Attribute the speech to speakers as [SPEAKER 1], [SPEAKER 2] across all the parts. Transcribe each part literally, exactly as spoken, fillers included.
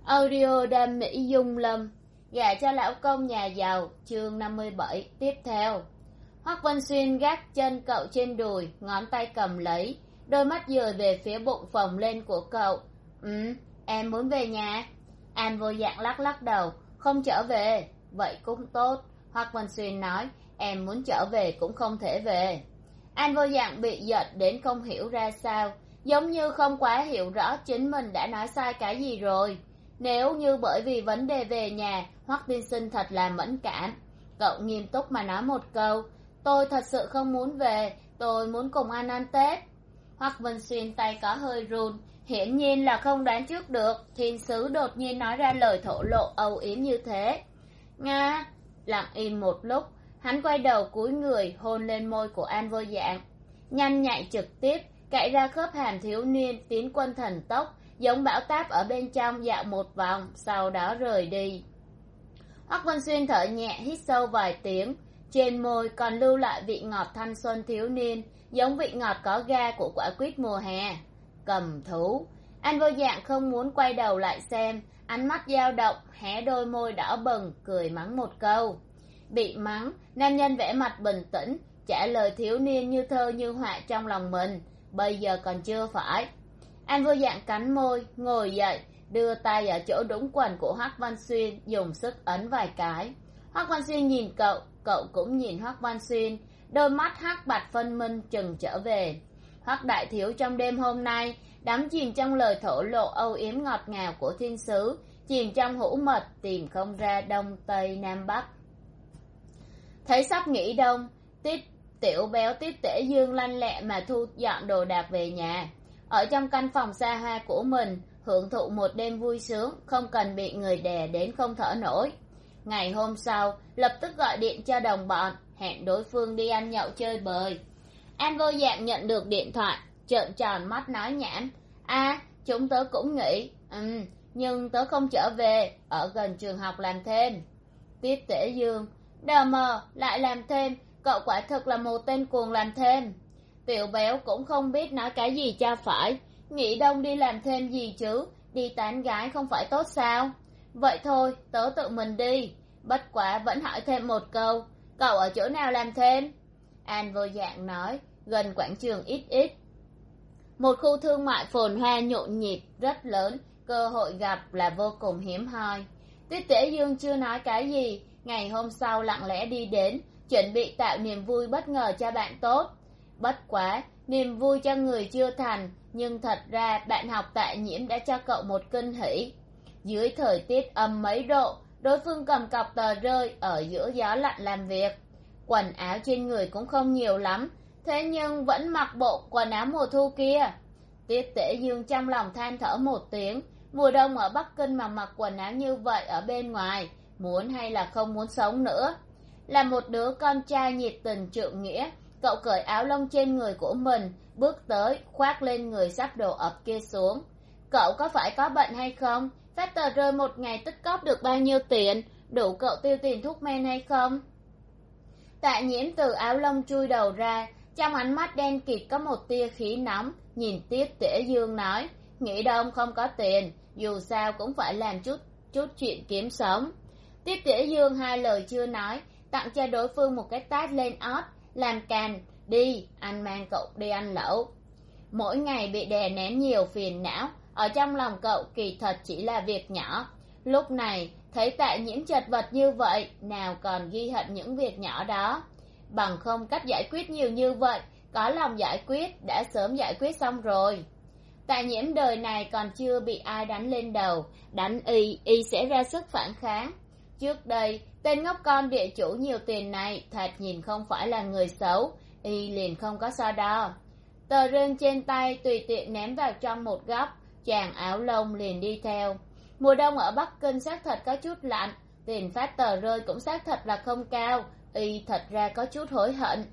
[SPEAKER 1] Audio đam mỹ dung lâm, gả cho lão công nhà giàu, chương năm mươi bảy tiếp theo. Hoắc Vân Xuyên gác chân cậu trên đùi, ngón tay cầm lấy, đôi mắt dời về phía bụng phồng lên của cậu. Ừ, em muốn về nhà. An Vô Dạng lắc lắc đầu, không trở về. Vậy cũng tốt, Hoắc Vân Xuyên nói, em muốn trở về cũng không thể về. An Vô Dạng bị giật đến không hiểu ra sao, giống như không quá hiểu rõ chính mình đã nói sai cái gì rồi. Nếu như bởi vì vấn đề về nhà, Hoắc tiên sinh thật là mẫn cảm. Cậu nghiêm túc mà nói một câu, tôi thật sự không muốn về, tôi muốn cùng anh ăn Tết. Hoắc Vân Xuyên tay có hơi run, hiển nhiên là không đoán trước được thiên sứ đột nhiên nói ra lời thổ lộ âu yếm như thế. Nga. Lặng im một lúc, hắn quay đầu cúi người hôn lên môi của An Vô Dạng, nhanh nhạy trực tiếp cạy ra khớp hàm thiếu niên tiến quân thần tốc, giống bão táp ở bên trong dạo một vòng, sau đó rời đi. Hoắc Vân Xuyên thở nhẹ hít sâu vài tiếng, trên môi còn lưu lại vị ngọt thanh xuân thiếu niên, giống vị ngọt có ga của quả quýt mùa hè. Cầm thú. An Vô Dạng không muốn quay đầu lại xem, ánh mắt dao động, hé đôi môi đỏ bừng, cười mắng một câu. Bị mắng, nam nhân vẽ mặt bình tĩnh, trả lời thiếu niên như thơ như họa trong lòng mình, bây giờ còn chưa phải. An Vô Dạng cắn môi, ngồi dậy, đưa tay ở chỗ đũng quần của Hoắc Văn Xuyên, dùng sức ấn vài cái. Hoắc Văn Xuyên nhìn cậu, cậu cũng nhìn Hoắc Văn Xuyên, đôi mắt hắc bạch phân minh chừng trở về. Hoắc đại thiếu trong đêm hôm nay đắm chìm trong lời thổ lộ âu yếm ngọt ngào của thiên sứ, chìm trong hũ mật tìm không ra đông tây nam bắc. Thấy sắp nghỉ đông, Tiết tiểu béo Tiết Tể Dương lanh lẹ mà thu dọn đồ đạc về nhà. Ở trong căn phòng xa hoa của mình, hưởng thụ một đêm vui sướng, không cần bị người đè đến không thở nổi. Ngày hôm sau, lập tức gọi điện cho đồng bọn, hẹn đối phương đi ăn nhậu chơi bời. An Vô Dạng nhận được điện thoại, trợn tròn mắt nói nhảm. À, chúng tớ cũng nghĩ, ừ, nhưng tớ không trở về, ở gần trường học làm thêm. Tiết Tể Dương, đờ mờ, lại làm thêm, cậu quả thực là một tên cuồng làm thêm. Tiểu béo cũng không biết nói cái gì cho phải, nghỉ đông đi làm thêm gì chứ, đi tán gái không phải tốt sao? Vậy thôi, tớ tự mình đi, bất quá vẫn hỏi thêm một câu, cậu ở chỗ nào làm thêm? An Vô Dạng nói, gần quảng trường ít ít. Một khu thương mại phồn hoa nhộn nhịp, rất lớn, cơ hội gặp là vô cùng hiếm hoi. Tiết Tể Dương chưa nói cái gì, ngày hôm sau lặng lẽ đi đến, chuẩn bị tạo niềm vui bất ngờ cho bạn tốt. Bất quá, niềm vui cho người chưa thành, nhưng thật ra bạn học Tạ Nhiễm đã cho cậu một kinh hỉ. Dưới thời tiết âm mấy độ, đối phương cầm cọc tờ rơi ở giữa gió lạnh làm việc. Quần áo trên người cũng không nhiều lắm, thế nhưng vẫn mặc bộ quần áo mùa thu kia. Tiết Tể Dương trong lòng than thở một tiếng, mùa đông ở Bắc Kinh mà mặc quần áo như vậy ở bên ngoài, muốn hay là không muốn sống nữa. Là một đứa con trai nhiệt tình trượng nghĩa, cậu cởi áo lông trên người của mình, bước tới, khoác lên người sắp đổ ập kia xuống. Cậu có phải có bệnh hay không? Phát tờ rơi một ngày tích cóp được bao nhiêu tiền? Đủ cậu tiêu tiền thuốc men hay không? Tạ Nhiễm từ áo lông chui đầu ra, trong ánh mắt đen kịt có một tia khí nóng, nhìn Tiết Tể Dương nói, nghỉ đông không có tiền, dù sao cũng phải làm chút chút chuyện kiếm sống. Tiết Tể Dương hai lời chưa nói, tặng cho đối phương một cái tát lên ót, làm càn, đi, anh mang cậu đi ăn lẩu. Mỗi ngày bị đè nén nhiều phiền não, ở trong lòng cậu kỳ thật chỉ là việc nhỏ. Lúc này, thấy Tạ Nhiễm chật vật như vậy, nào còn ghi hận những việc nhỏ đó. Bằng không cách giải quyết nhiều như vậy, có lòng giải quyết, đã sớm giải quyết xong rồi. Tạ Nhiễm đời này còn chưa bị ai đánh lên đầu, đánh y, y sẽ ra sức phản kháng. Trước đây, tên ngốc con địa chủ nhiều tiền này thật nhìn không phải là người xấu, y liền không có so đo. Tờ rơi trên tay tùy tiện ném vào trong một góc, chàng áo lông liền đi theo. Mùa đông ở Bắc Kinh xác thật có chút lạnh, tiền phát tờ rơi cũng xác thật là không cao, y thật ra có chút hối hận.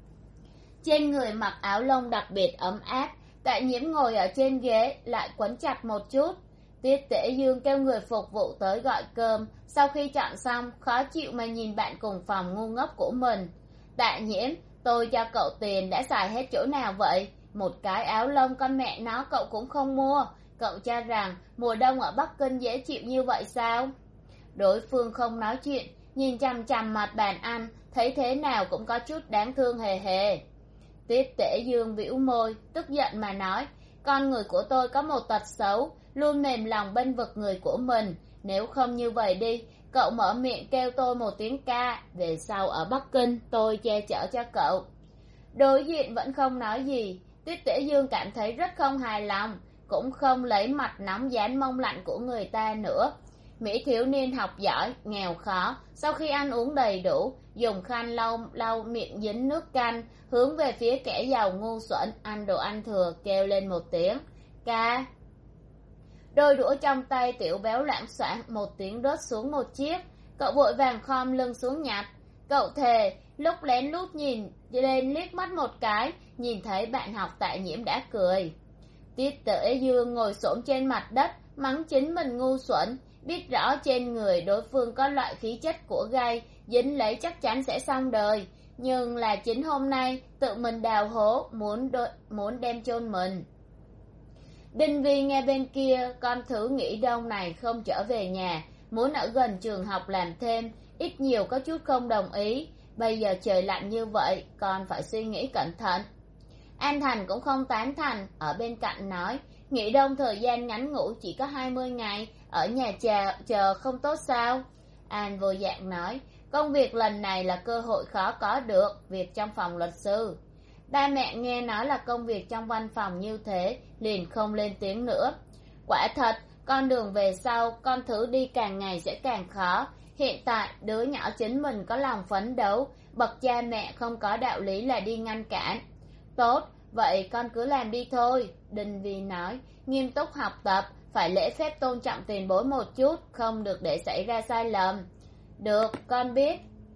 [SPEAKER 1] Trên người mặc áo lông đặc biệt ấm áp, Tạ Nhiễm ngồi ở trên ghế lại quấn chặt một chút. Tiết Tể Dương kêu người phục vụ tới gọi cơm, sau khi chọn xong, khó chịu mà nhìn bạn cùng phòng ngu ngốc của mình. Tạ Nhiễm, tôi cho cậu tiền đã xài hết chỗ nào vậy? Một cái áo lông con mẹ nó cậu cũng không mua, cậu cho rằng mùa đông ở Bắc Kinh dễ chịu như vậy sao? Đối phương không nói chuyện, nhìn chằm chằm mặt bàn ăn, thấy thế nào cũng có chút đáng thương hề hề. Tiết Tể Dương bĩu môi, tức giận mà nói, con người của tôi có một tật xấu, luôn mềm lòng bênh vực người của mình. Nếu không như vậy đi, cậu mở miệng kêu tôi một tiếng ca, về sau ở Bắc Kinh tôi che chở cho cậu. Đối diện vẫn không nói gì. Tiết Tể Dương cảm thấy rất không hài lòng, cũng không lấy mặt nóng dán mông lạnh của người ta nữa. Mỹ thiếu niên học giỏi, nghèo khó, sau khi ăn uống đầy đủ, dùng khăn lau lau miệng dính nước canh, hướng về phía kẻ giàu ngu xuẩn ăn đồ ăn thừa, kêu lên một tiếng ca. Đôi đũa trong tay tiểu béo loảng xoảng, một tiếng rớt xuống một chiếc. Cậu vội vàng khom lưng xuống nhặt. Cậu thề lúc lén lút nhìn lên liếc mắt một cái, nhìn thấy bạn học Tạ Nhiễm đã cười. Tiết Tể Dương ngồi xổm trên mặt đất, mắng chính mình ngu xuẩn, biết rõ trên người đối phương có loại khí chất của gai, dính lấy chắc chắn sẽ xong đời, nhưng là chính hôm nay tự mình đào hố, muốn đôi, muốn đem chôn mình. Đinh Vi nghe bên kia, con thử nghĩ đông này không trở về nhà, muốn ở gần trường học làm thêm, ít nhiều có chút không đồng ý. Bây giờ trời lạnh như vậy, con phải suy nghĩ cẩn thận. An Thành cũng không tán thành, ở bên cạnh nói, nghỉ đông thời gian ngắn ngủi chỉ có hai mươi ngày, ở nhà chờ, chờ không tốt sao? An Vô Dạng nói, công việc lần này là cơ hội khó có được, việc trong phòng luật sư. Ba mẹ nghe nói là công việc trong văn phòng như thế, liền không lên tiếng nữa. Quả thật, con đường về sau, con thử đi càng ngày sẽ càng khó. Hiện tại, đứa nhỏ chính mình có lòng phấn đấu, bậc cha mẹ không có đạo lý là đi ngăn cản. Tốt, vậy con cứ làm đi thôi, Đinh Vi nói, nghiêm túc học tập, phải lễ phép tôn trọng tiền bối một chút, không được để xảy ra sai lầm. Được, con biết.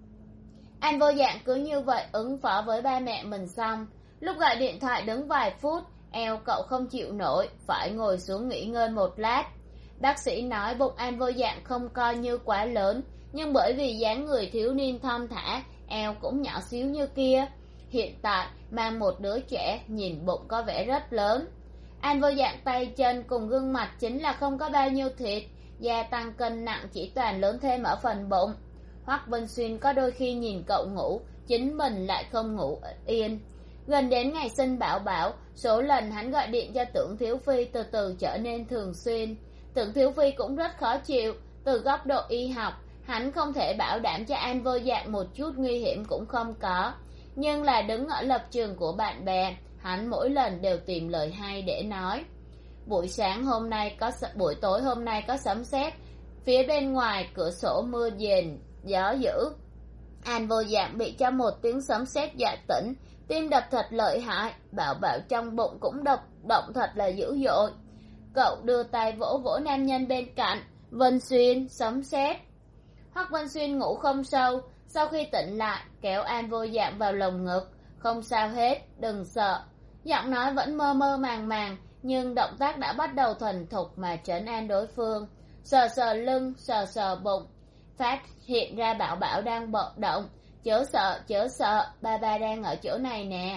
[SPEAKER 1] An Vô Dạng cứ như vậy ứng phó với ba mẹ mình xong. Lúc gọi điện thoại đứng vài phút, eo cậu không chịu nổi, phải ngồi xuống nghỉ ngơi một lát. Bác sĩ nói bụng An Vô Dạng không coi như quá lớn, nhưng bởi vì dáng người thiếu niên thon thả, eo cũng nhỏ xíu như kia. Hiện tại mang một đứa trẻ, nhìn bụng có vẻ rất lớn. An Vô Dạng tay chân cùng gương mặt chính là không có bao nhiêu thịt, gia tăng cân nặng chỉ toàn lớn thêm ở phần bụng. Hoắc Vân Xuyên có đôi khi nhìn cậu ngủ, chính mình lại không ngủ yên. Gần đến ngày sinh Bảo Bảo, số lần hắn gọi điện cho Tưởng Thiếu Phi từ từ trở nên thường xuyên. Tưởng Thiếu Phi cũng rất khó chịu, từ góc độ y học, hắn không thể bảo đảm cho An Vô Dạng một chút nguy hiểm cũng không có. Nhưng là đứng ở lập trường của bạn bè, hắn mỗi lần đều tìm lời hay để nói. Buổi sáng hôm nay có buổi tối hôm nay có sấm sét, phía bên ngoài cửa sổ mưa dền, gió dữ. An Vô Dạng bị cho một tiếng sấm sét dọa tỉnh, tim đập thật lợi hại, Bảo Bảo trong bụng cũng đập động thật là dữ dội. Cậu đưa tay vỗ vỗ nam nhân bên cạnh, Vân Xuyên, sấm sét. Hoắc Vân Xuyên ngủ không sâu, sau khi tỉnh lại kéo An Vô Dạng vào lồng ngực, không sao hết, đừng sợ. Giọng nói vẫn mơ mơ màng màng, nhưng động tác đã bắt đầu thuần thục mà trấn an đối phương. Sờ sờ lưng, sờ sờ bụng, phát hiện ra Bảo Bảo đang bận động. Chớ sợ, chớ sợ, ba ba đang ở chỗ này nè.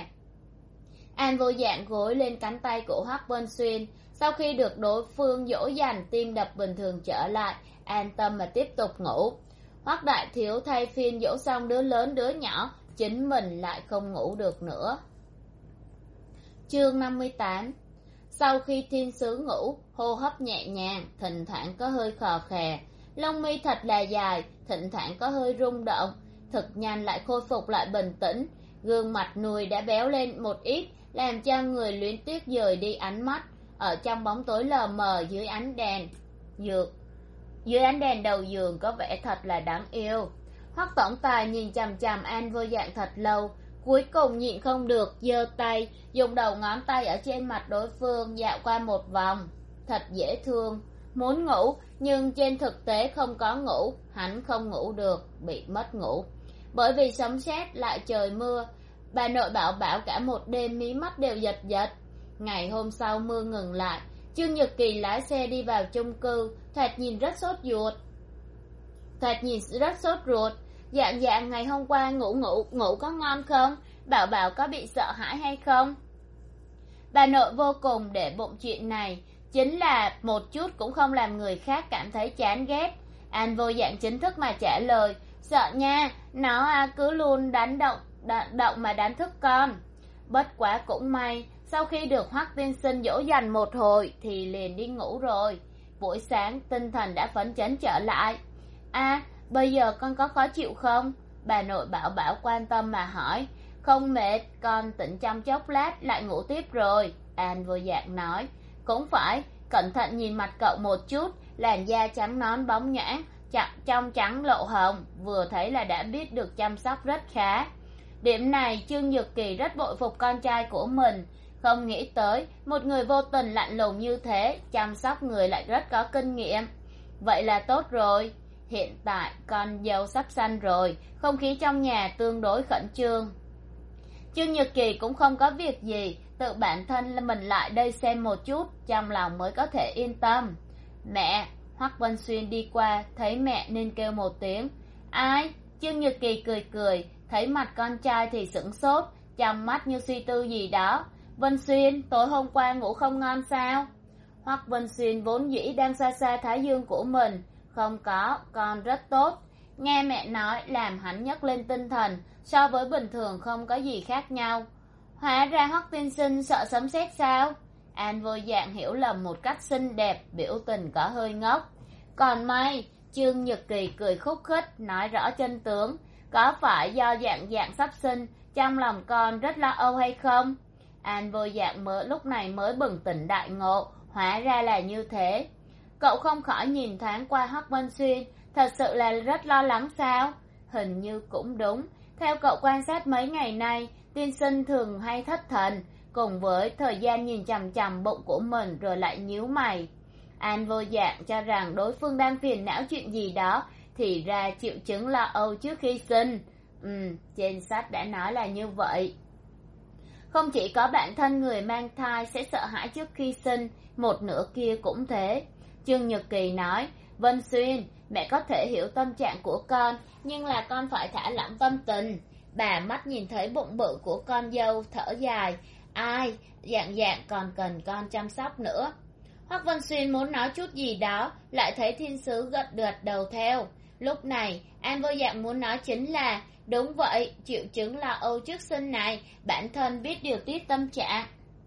[SPEAKER 1] An Vô Dạng gối lên cánh tay của Hoắc Vân Xuyên, sau khi được đối phương dỗ dành, tim đập bình thường trở lại, an tâm mà tiếp tục ngủ. Hoắc đại thiếu thay phiên dỗ xong đứa lớn đứa nhỏ, chính mình lại không ngủ được nữa. Chương năm mươi tám. Sau khi thiên sứ ngủ, hô hấp nhẹ nhàng, thỉnh thoảng có hơi khò khè, lông mi thật là dài, thỉnh thoảng có hơi rung động, thực nhanh lại khôi phục lại bình tĩnh. Gương mặt nuôi đã béo lên một ít, làm cho người luyến tiếc dời đi ánh mắt. Ở trong bóng tối lờ mờ dưới ánh đèn dược dưới ánh đèn đầu giường có vẻ thật là đáng yêu. Hoắc tổng tài nhìn chằm chằm An Vô Dạng thật lâu, cuối cùng nhịn không được giơ tay, dùng đầu ngón tay ở trên mặt đối phương dạo qua một vòng. Thật dễ thương, muốn ngủ nhưng trên thực tế không có ngủ, hắn không ngủ được, bị mất ngủ. Bởi vì sấm sét lại trời mưa, bà nội Bảo Bảo cả một đêm mí mắt đều giật giật. Ngày hôm sau mưa ngừng lại, Trương Nhật Kỳ lái xe đi vào chung cư, thoạt nhìn rất sốt ruột. Thoạt nhìn rất sốt ruột. Dạng dạng ngày hôm qua ngủ ngủ ngủ có ngon không? Bảo Bảo có bị sợ hãi hay không? Bà nội vô cùng để bụng chuyện này, chính là một chút cũng không làm người khác cảm thấy chán ghét. An Vô Dạng chính thức mà trả lời, sợ nha, nó à, cứ luôn đánh động, đánh động mà đánh thức con. Bất quá cũng may, sau khi được Hoắc tiên sinh dỗ dành một hồi thì liền đi ngủ rồi. Buổi sáng tinh thần đã phấn chấn trở lại. À, bây giờ con có khó chịu không? Bà nội Bảo Bảo quan tâm mà hỏi. Không mệt, con tỉnh trong chốc lát lại ngủ tiếp rồi. An Vô Dạng nói. Cũng phải, cẩn thận nhìn mặt cậu một chút, làn da trắng nón bóng nhãn, chặt trong trắng lộ hồng, vừa thấy là đã biết được chăm sóc rất khá. Điểm này Trương Nhược Kỳ rất bội phục con trai của mình, không nghĩ tới một người vô tình lạnh lùng như thế, chăm sóc người lại rất có kinh nghiệm. Vậy là tốt rồi. Hiện tại con dâu sắp sanh rồi, không khí trong nhà tương đối khẩn trương. Trương Nhược Kỳ cũng không có việc gì, tự bản thân mình lại đây xem một chút, trong lòng mới có thể yên tâm. Mẹ! Hoắc Vân Xuyên đi qua, thấy mẹ nên kêu một tiếng. Ai? Trương Nhược Kỳ cười cười, thấy mặt con trai thì sửng sốt, trong mắt như suy tư gì đó. Vân Xuyên, tối hôm qua ngủ không ngon sao? Hoắc Vân Xuyên vốn dĩ đang xa xa thái dương của mình. Không có, con rất tốt. Nghe mẹ nói làm hắn nhấc lên tinh thần, so với bình thường không có gì khác nhau. Hóa ra Hoắc tiên sinh sợ sấm sét sao? An Vô Dạng hiểu lầm một cách xinh đẹp, biểu tình có hơi ngốc. Còn may, Trương Nhược Kỳ cười khúc khích, nói rõ chân tướng. Có phải do Dạng Dạng sắp sinh, trong lòng con rất lo âu hay không? An Vô Dạng mới lúc này mới bừng tỉnh đại ngộ, hóa ra là như thế. Cậu không khỏi nhìn thoáng qua Hoắc Vân Xuyên, thật sự là rất lo lắng sao? Hình như cũng đúng, theo cậu quan sát mấy ngày nay, tiên sinh thường hay thất thần, cùng với thời gian nhìn chằm chằm bụng của mình rồi lại nhíu mày. An Vô Dạng cho rằng đối phương đang phiền não chuyện gì đó, thì ra triệu chứng lo âu trước khi sinh. Ừ, trên sách đã nói là như vậy. Không chỉ có bản thân người mang thai sẽ sợ hãi trước khi sinh, một nửa kia cũng thế. Trương Nhược Kỳ nói, Vân Xuyên, mẹ có thể hiểu tâm trạng của con, nhưng là con phải thả lỏng tâm tình. Bà mắt nhìn thấy bụng bự của con dâu, thở dài. Ai, Dạng Dạng còn cần con chăm sóc nữa. Hoắc Vân Xuyên muốn nói chút gì đó, lại thấy thiên sứ gật gật đầu theo. Lúc này, An Vô Dạng muốn nói chính là, đúng vậy, triệu chứng lo âu trước sinh này, bản thân biết điều tiết tâm trạng.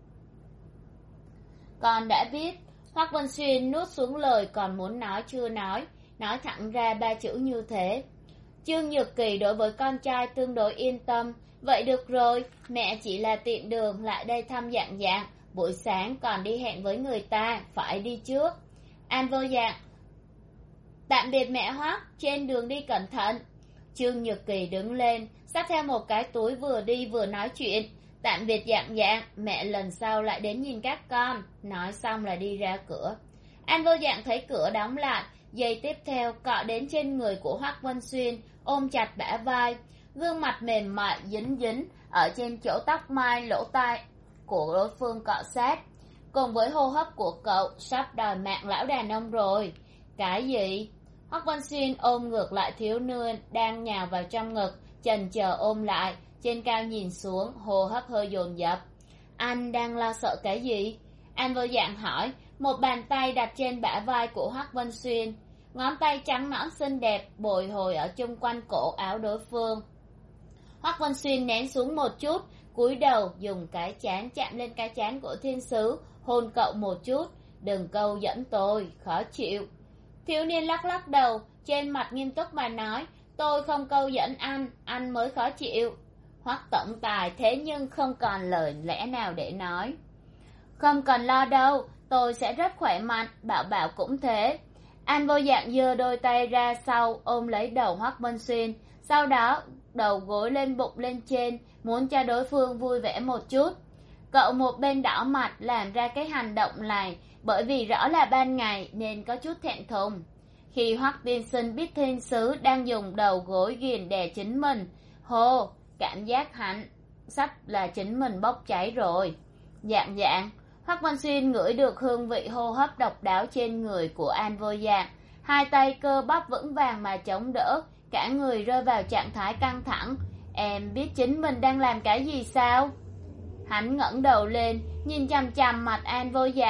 [SPEAKER 1] Con đã biết. Hoắc Vân Xuyên nuốt xuống lời còn muốn nói chưa nói, nói thẳng ra ba chữ như thế. Trương Nhược Kỳ đối với con trai tương đối yên tâm. Vậy được rồi, mẹ chỉ là tiện đường lại đây thăm Dạng Dạng, buổi sáng còn đi hẹn với người ta, phải đi trước. An Vô Dạng, tạm biệt mẹ Hoắc, trên đường đi cẩn thận. Trương Nhược Kỳ đứng lên, xách theo một cái túi vừa đi vừa nói chuyện. Tạm biệt Dạng Dạng, mẹ lần sau lại đến nhìn các con. Nói xong là đi ra cửa. An Vô Dạng thấy cửa đóng lại, giây tiếp theo cọ đến trên người của Hoắc Vân Xuyên, ôm chặt bả vai, gương mặt mềm mại dính dính ở trên chỗ tóc mai lỗ tai của đối phương cọ sát, cùng với hô hấp của cậu sắp đòi mạng lão đàn ông rồi. Cái gì? Hoắc Vân Xuyên ôm ngược lại thiếu niên đang nhào vào trong ngực, chần chờ ôm lại, trên cao nhìn xuống, hô hấp hơi dồn dập. Anh đang lo sợ cái gì? An Vô Dạng hỏi, một bàn tay đặt trên bả vai của Hoắc Vân Xuyên, ngón tay trắng nõn xinh đẹp bồi hồi ở chung quanh cổ áo đối phương. Hoắc Vân Xuyên nén xuống một chút, cúi đầu dùng cái trán chạm lên cái trán của thiên sứ, hôn cậu một chút. Đừng câu dẫn tôi, khó chịu. Thiếu niên lắc lắc đầu, trên mặt nghiêm túc mà nói, tôi không câu dẫn anh, anh mới khó chịu. Hoắc tổng tài thế nhưng không còn lời lẽ nào để nói. Không cần lo đâu, tôi sẽ rất khỏe mạnh, Bảo Bảo cũng thế. An Vô Dạng giơ đôi tay ra sau ôm lấy đầu Hoắc Vân Xuyên, sau đó đầu gối lên bụng lên trên, muốn cho đối phương vui vẻ một chút. Cậu một bên đỏ mặt làm ra cái hành động này, bởi vì rõ là ban ngày nên có chút thẹn thùng. Khi Hoắc tiên sinh biết thiên sứ đang dùng đầu gối ghiền đè chính mình, hô, cảm giác hắn sắp là chính mình bốc cháy rồi. Dạng Dạng, Hoắc Vân Xuyên ngửi được hương vị hô hấp độc đáo trên người của An Vô Dạng, hai tay cơ bắp vững vàng mà chống đỡ, cả người rơi vào trạng thái căng thẳng. Em biết chính mình đang làm cái gì sao? Hắn ngẩng đầu lên, nhìn chằm chằm mặt An Vô Dạng.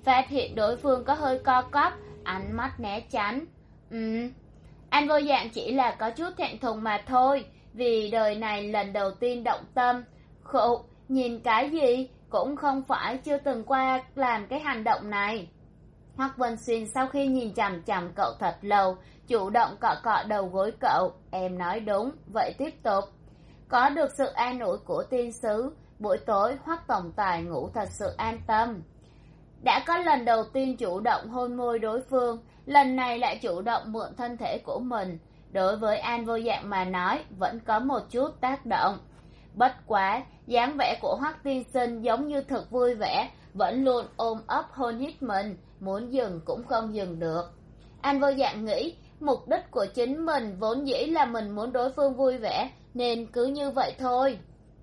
[SPEAKER 1] phát hiện đối phương có hơi co quắp, ánh mắt né tránh. Ừm, anh vô dạng chỉ là có chút thẹn thùng mà thôi, vì đời này lần đầu tiên động tâm. Khụ, nhìn cái gì, cũng không phải chưa từng qua làm cái hành động này. Hoắc Vân Xuyên sau khi nhìn chằm chằm cậu thật lâu, chủ động cọ cọ đầu gối cậu. Em nói đúng, vậy tiếp tục. Có được sự an ủi của tiên sứ, buổi tối Hoắc tổng tài ngủ thật sự an tâm. Đã có lần đầu tiên chủ động hôn môi đối phương, lần này lại chủ động mượn thân thể của mình. Đối với An Vô Dạng mà nói, vẫn có một chút tác động. Bất quá, dáng vẻ của Hoắc tiên sinh giống như thật vui vẻ, vẫn luôn ôm ấp hôn hít mình, muốn dừng cũng không dừng được. An Vô Dạng nghĩ, mục đích của chính mình vốn dĩ là mình muốn đối phương vui vẻ, nên cứ như vậy thôi.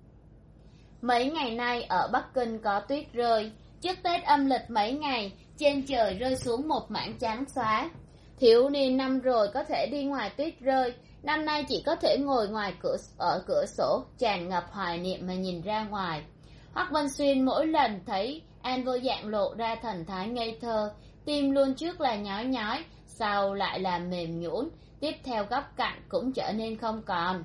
[SPEAKER 1] Mấy ngày nay ở Bắc Kinh có tuyết rơi, trước Tết âm lịch mấy ngày, trên trời rơi xuống một mảng trắng xóa. Thiếu niên năm rồi có thể đi ngoài tuyết rơi, năm nay chỉ có thể ngồi ngoài cửa ở cửa sổ, tràn ngập hoài niệm mà nhìn ra ngoài. Hoắc Vân Xuyên mỗi lần thấy An Vô Dạng lộ ra thần thái ngây thơ, tim luôn trước là nhói nhói, sau lại là mềm nhũn, tiếp theo góc cạnh cũng trở nên không còn.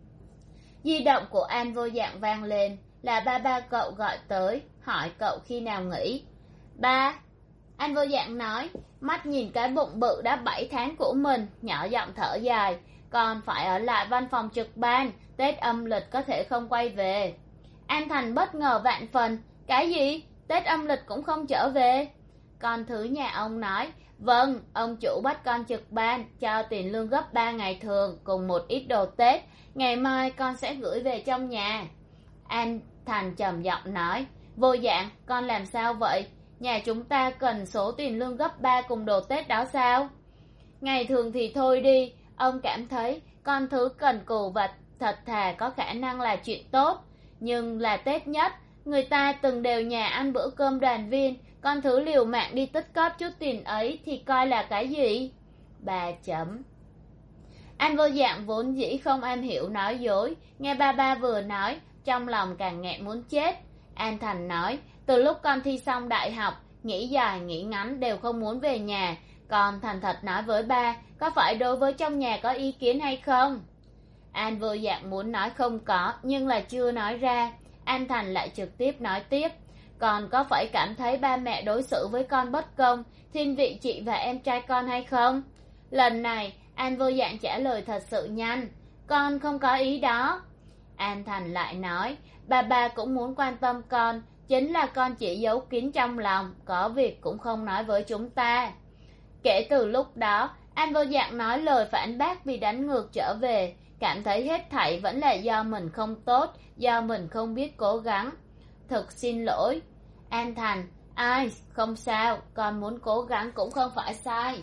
[SPEAKER 1] Di động của An Vô Dạng vang lên, là ba ba cậu gọi tới, hỏi cậu khi nào nghỉ. Ba, An Vô Dạng nói, mắt nhìn cái bụng bự đã bảy tháng của mình, nhỏ giọng thở dài, còn phải ở lại văn phòng trực ban, Tết âm lịch có thể không quay về. An Thành bất ngờ vạn phần, cái gì? Tết âm lịch cũng không trở về? Con thứ nhà ông nói, vâng, ông chủ bắt con trực ban, cho tiền lương gấp ba ngày thường, cùng một ít đồ Tết, ngày mai con sẽ gửi về trong nhà. An Thành trầm giọng nói, Vô Dạng, con làm sao vậy? Nhà chúng ta cần số tiền lương gấp ba cùng đồ Tết đó sao? Ngày thường thì thôi đi, ông cảm thấy con thứ cần cù và thật thà có khả năng là chuyện tốt. Nhưng là Tết nhất, người ta từng đều nhà ăn bữa cơm đoàn viên, con thứ liều mạng đi tích cóp chút tiền ấy thì coi là cái gì? Bà chấm. An Vô Dạng vốn dĩ không am hiểu nói dối, nghe ba ba vừa nói, trong lòng càng nghẹn muốn chết. An Thành nói, từ lúc con thi xong đại học, nghĩ dài nghĩ ngắn đều không muốn về nhà, con thành thật nói với ba, có phải đối với trong nhà có ý kiến hay không? An Vô Dạng muốn nói không có, nhưng là chưa nói ra. An Thành lại trực tiếp nói tiếp, con có phải cảm thấy ba mẹ đối xử với con bất công, thiên vị chị và em trai con hay không? Lần này, An Vô Dạng trả lời thật sự nhanh, con không có ý đó. An Thành lại nói, bà bà cũng muốn quan tâm con, chính là con chỉ giấu kín trong lòng, có việc cũng không nói với chúng ta. Kể từ lúc đó, An Vô Dạng nói lời phản bác vì đánh ngược trở về, cảm thấy hết thảy vẫn là do mình không tốt, do mình không biết cố gắng. Thật xin lỗi. An Thành, ai, không sao, con muốn cố gắng cũng không phải sai.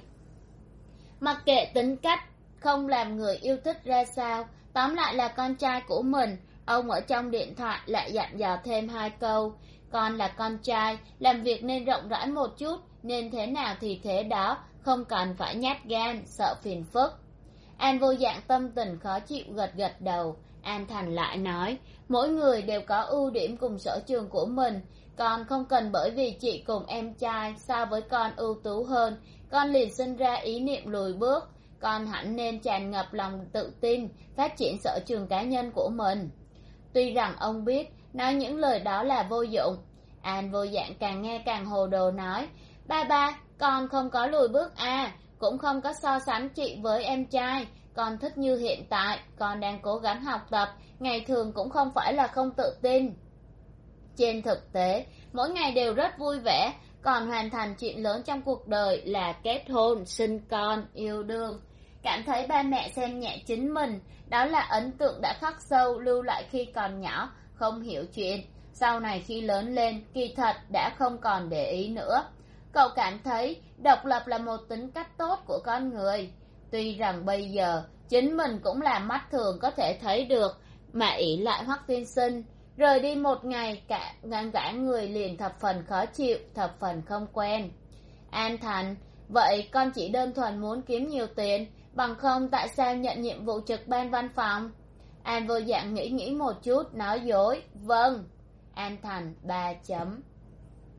[SPEAKER 1] Mặc kệ tính cách, không làm người yêu thích ra sao, tóm lại là con trai của mình. Ông ở trong điện thoại lại dặn dò thêm hai câu, con là con trai, làm việc nên rộng rãi một chút, nên thế nào thì thế đó, không cần phải nhát gan, sợ phiền phức. An Vô Dạng tâm tình khó chịu gật gật đầu. An Thành lại nói, mỗi người đều có ưu điểm cùng sở trường của mình, con không cần bởi vì chị cùng em trai so với con ưu tú hơn, con liền sinh ra ý niệm lùi bước. Con hẳn nên tràn ngập lòng tự tin, phát triển sở trường cá nhân của mình. Tuy rằng ông biết nói những lời đó là vô dụng. An Vô Dạng càng nghe càng hồ đồ nói, ba ba, con không có lùi bước à, cũng không có so sánh chị với em trai, con thích như hiện tại, con đang cố gắng học tập, ngày thường cũng không phải là không tự tin. Trên thực tế, mỗi ngày đều rất vui vẻ, còn hoàn thành chuyện lớn trong cuộc đời là kết hôn, sinh con, yêu đương. Cảm thấy ba mẹ xem nhẹ chính mình, đó là ấn tượng đã khắc sâu lưu lại khi còn nhỏ, không hiểu chuyện. Sau này khi lớn lên, kỳ thật đã không còn để ý nữa. Cậu cảm thấy độc lập là một tính cách tốt của con người. Tuy rằng bây giờ, chính mình cũng là mắt thường có thể thấy được, mà ỷ lại Hoắc tiên sinh. Rời đi một ngày, cả ngăn cả người liền thập phần khó chịu, thập phần không quen. An Thành, vậy con chỉ đơn thuần muốn kiếm nhiều tiền, bằng không tại sao nhận nhiệm vụ trực ban văn phòng? An Vô Dạng nghĩ nghĩ một chút, nói dối, vâng. An Thành, ba chấm.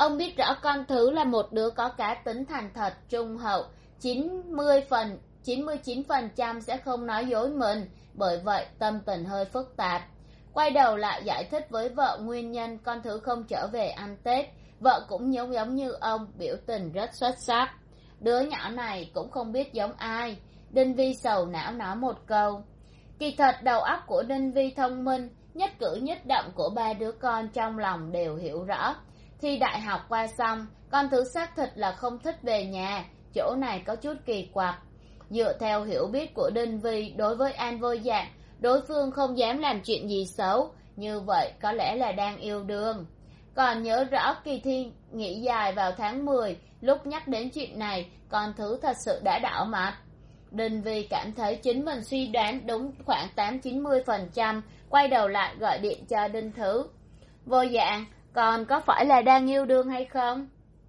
[SPEAKER 1] Ông biết rõ con Thứ là một đứa có cá tính thành thật, trung hậu, chín mươi phần chín mươi chín phần trăm sẽ không nói dối mình, bởi vậy tâm tình hơi phức tạp. Quay đầu lại giải thích với vợ nguyên nhân con Thứ không trở về ăn Tết. Vợ cũng giống giống như ông, biểu tình rất xuất sắc. Đứa nhỏ này cũng không biết giống ai. Đinh Vi sầu não nói một câu. Kỳ thật đầu óc của Đinh Vi thông minh, nhất cử nhất động của ba đứa con trong lòng đều hiểu rõ. Thi đại học qua xong, con Thứ xác thực là không thích về nhà, chỗ này có chút kỳ quặc. Dựa theo hiểu biết của Đinh Vi đối với An Vô Dạng, đối phương không dám làm chuyện gì xấu, như vậy có lẽ là đang yêu đương. Còn nhớ rõ kỳ thi nghỉ dài vào tháng mười, lúc nhắc đến chuyện này, con Thứ thật sự đã đỏ mặt. Đinh Vi cảm thấy chính mình suy đoán đúng khoảng tám chín mươi phần trăm, quay đầu lại gọi điện cho Đinh Thứ. Vô Dạng, còn có phải là đang yêu đương hay không?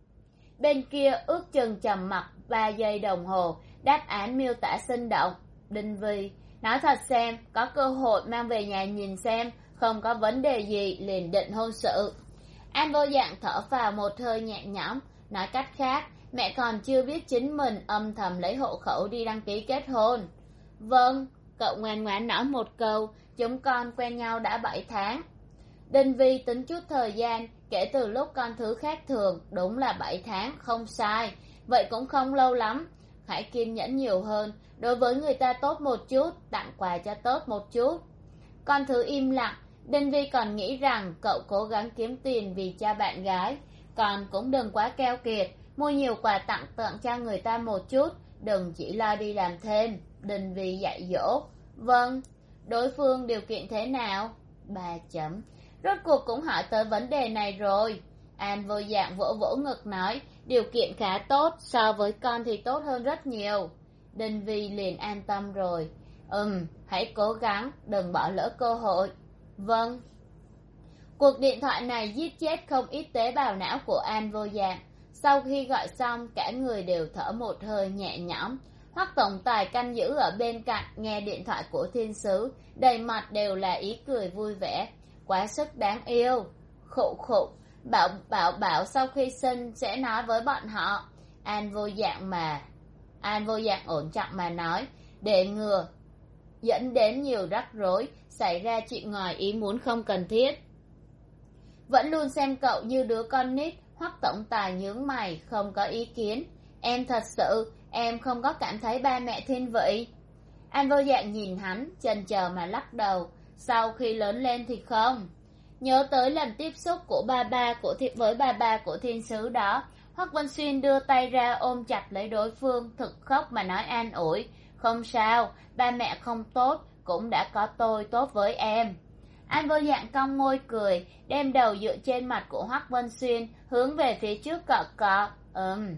[SPEAKER 1] Bên kia ước chừng trầm mặc ba giây đồng hồ, đáp án miêu tả sinh động. Đinh Vi, nói thật xem, có cơ hội mang về nhà nhìn xem, không có vấn đề gì liền định hôn sự. An Vô Dạng thở vào một hơi nhẹ nhõm, nói cách khác, mẹ còn chưa biết chính mình âm thầm lấy hộ khẩu đi đăng ký kết hôn. Vâng, cậu ngoan ngoãn nói một câu, chúng con quen nhau đã bảy tháng. Đinh Vi tính chút thời gian, kể từ lúc con Thứ khác thường, đúng là bảy tháng, không sai, vậy cũng không lâu lắm. Hãy kiên nhẫn nhiều hơn, đối với người ta tốt một chút, tặng quà cho tốt một chút. Con Thứ im lặng, Đinh Vi còn nghĩ rằng cậu cố gắng kiếm tiền vì cha bạn gái, còn cũng đừng quá keo kiệt, mua nhiều quà tặng tặng cho người ta một chút, đừng chỉ lo đi làm thêm. Đinh Vi dạy dỗ. Vâng, đối phương điều kiện thế nào? Ba chấm. Rốt cuộc cũng hỏi tới vấn đề này rồi. An Vô Dạng vỗ vỗ ngực nói, điều kiện khá tốt, so với con thì tốt hơn rất nhiều. Đinh Vi liền an tâm rồi. Ừm, hãy cố gắng, đừng bỏ lỡ cơ hội. Vâng. Cuộc điện thoại này giết chết không ít tế bào não của An Vô Dạng. Sau khi gọi xong, cả người đều thở một hơi nhẹ nhõm. Hoắc tổng tài canh giữ ở bên cạnh, nghe điện thoại của thiên sứ, đầy mặt đều là ý cười vui vẻ. Quá sức đáng yêu. Khụ khụ, bảo bảo bảo sau khi sinh sẽ nói với bọn họ. An Vô Dạng mà. An Vô Dạng ổn trọng mà nói, để ngừa dẫn đến nhiều rắc rối, xảy ra chuyện ngoài ý muốn không cần thiết. Vẫn luôn xem cậu như đứa con nít. Hoắc tổng tài nhướng mày, không có ý kiến. Em thật sự, em không có cảm thấy ba mẹ thiên vị. An Vô Dạng nhìn hắn, chần chờ mà lắc đầu. Sau khi lớn lên thì không. Nhớ tới lần tiếp xúc của ba ba của thi, với ba ba của thiên sứ đó, Hoắc Vân Xuyên đưa tay ra ôm chặt lấy đối phương, thực khóc mà nói an ủi. Không sao, ba mẹ không tốt, cũng đã có tôi tốt với em. An Vô Dạng cong môi cười, đem đầu dựa trên mặt của Hoắc Vân Xuyên, hướng về phía trước cọ cọ. Ừm.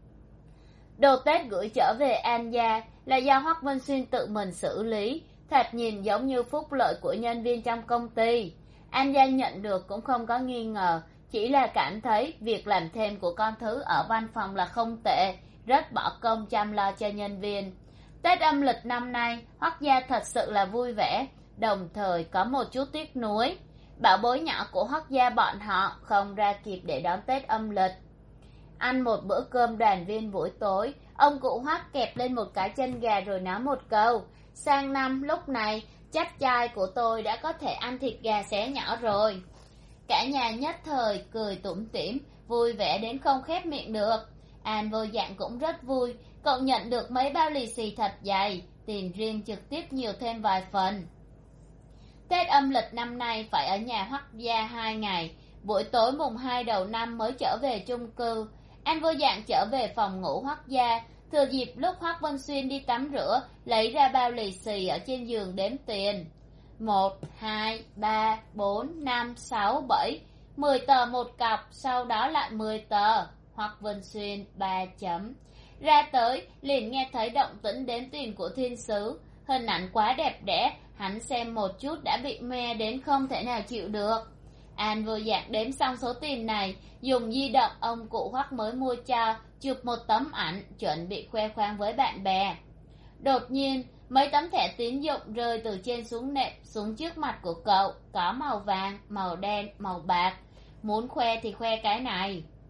[SPEAKER 1] Đồ Tết gửi trở về An gia là do Hoắc Vân Xuyên tự mình xử lý, thật nhìn giống như phúc lợi của nhân viên trong công ty. An gia nhận được cũng không có nghi ngờ, chỉ là cảm thấy việc làm thêm của con Thứ ở văn phòng là không tệ, rất bỏ công chăm lo cho nhân viên. Tết âm lịch năm nay, Hoắc gia thật sự là vui vẻ, đồng thời có một chút tiếc nuối. Bảo bối nhỏ của Hoắc gia bọn họ không ra kịp để đón Tết âm lịch. Ăn một bữa cơm đoàn viên buổi tối, ông cụ Hoắc kẹp lên một cái chân gà rồi nói một câu, sang năm lúc này chắc trai của tôi đã có thể ăn thịt gà xé nhỏ rồi. Cả nhà nhất thời cười tủm tỉm, vui vẻ đến không khép miệng được. An Vô Dạng cũng rất vui, cậu nhận được mấy bao lì xì thật dày, tiền riêng trực tiếp nhiều thêm vài phần. Tết âm lịch năm nay phải ở nhà Hoắc gia hai ngày, buổi tối mùng hai đầu năm mới trở về chung cư. An Vô Dạng trở về phòng ngủ Hoắc gia, thừa dịp lúc Hoắc Vân Xuyên đi tắm rửa, lấy ra bao lì xì ở trên giường đếm tiền. Một, hai, ba, bốn, năm, sáu, bảy, mười tờ một cọc, sau đó lại mười tờ. Hoắc Vân Xuyên ba chấm. Ra tới, liền nghe thấy động tĩnh đếm tiền của thiên sứ. Hình ảnh quá đẹp đẽ, hắn xem một chút đã bị mê đến không thể nào chịu được. An Vô Dạng đếm xong số tiền này, dùng di động ông cụ Hoắc mới mua cho, chụp một tấm ảnh, chuẩn bị khoe khoang với bạn bè. Đột nhiên, mấy tấm thẻ tín dụng rơi từ trên xuống nệm xuống trước mặt của cậu, có màu vàng, màu đen, màu bạc. Muốn khoe thì khoe cái này.